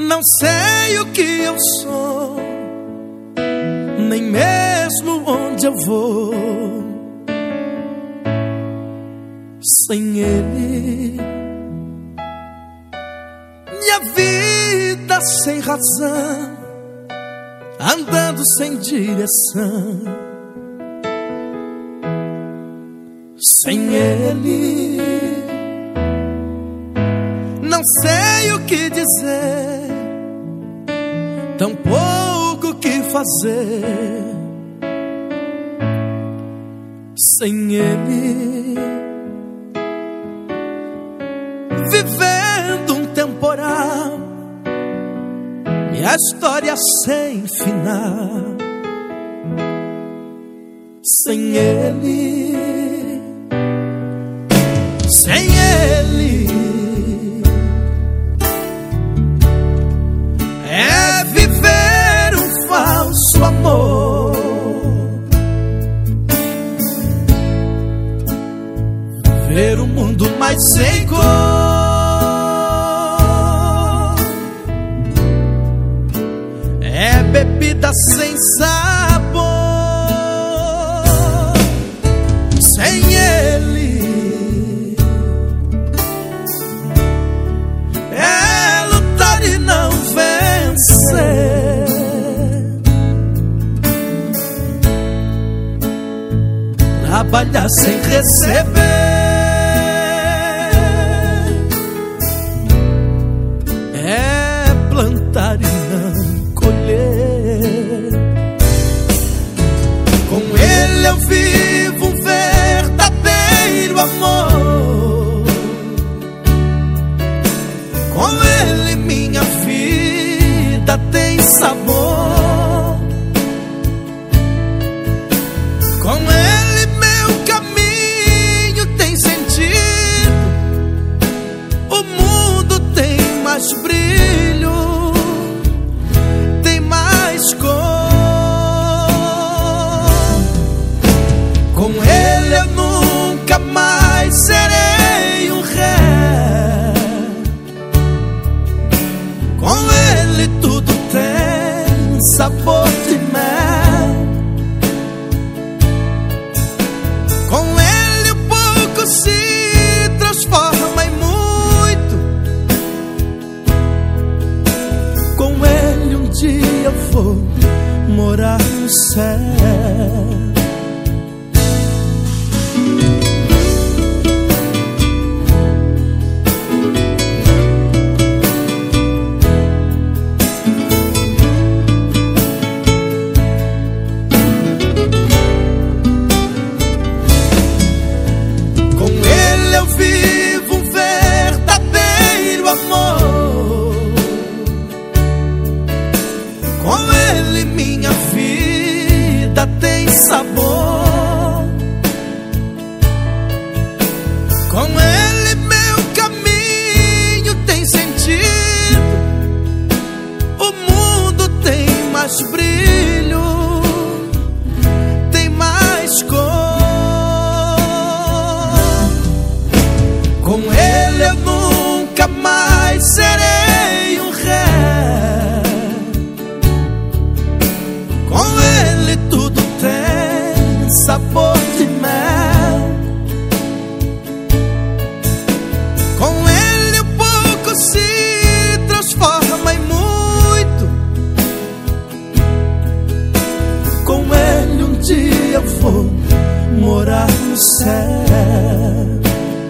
Não sei o que eu sou, nem mesmo onde eu vou sem ele. Minha vida sem razão, andando sem direção, sem ele. Não sei o que dizer, tampouco o que fazer sem ele. Vivendo um temporal, minha história sem final, sem ele. Sem ele é viver um falso amor, ver o mundo mais sem cor. É bebida sem sabor. Sem ele é lutar e não vencer, trabalhar sem receber, é plantar e não colher. Com ele eu vivo um verdadeiro amor, com ele minha vida tem sabor, com ele meu caminho tem sentido, o mundo tem mais brilho, tem mais cor. Com ele eu nunca mais serei um ré, com ele tudo tem sabor de mel, com ele o pouco se transforma em muito, com ele um dia eu vou morar no céu. Vivo um verdadeiro amor, com ele minha vida tem sabor, com ele meu caminho tem sentido, o mundo tem mais brilho, tem mais cor. Com ele eu nunca mais serei um ré, com ele tudo tem sabor de mel, com ele o pouco se transforma em muito, com ele um dia eu vou morar no céu.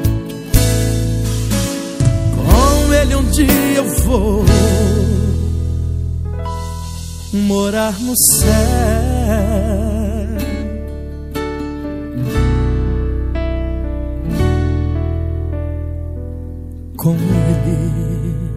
Um dia eu vou morar no céu, com ele.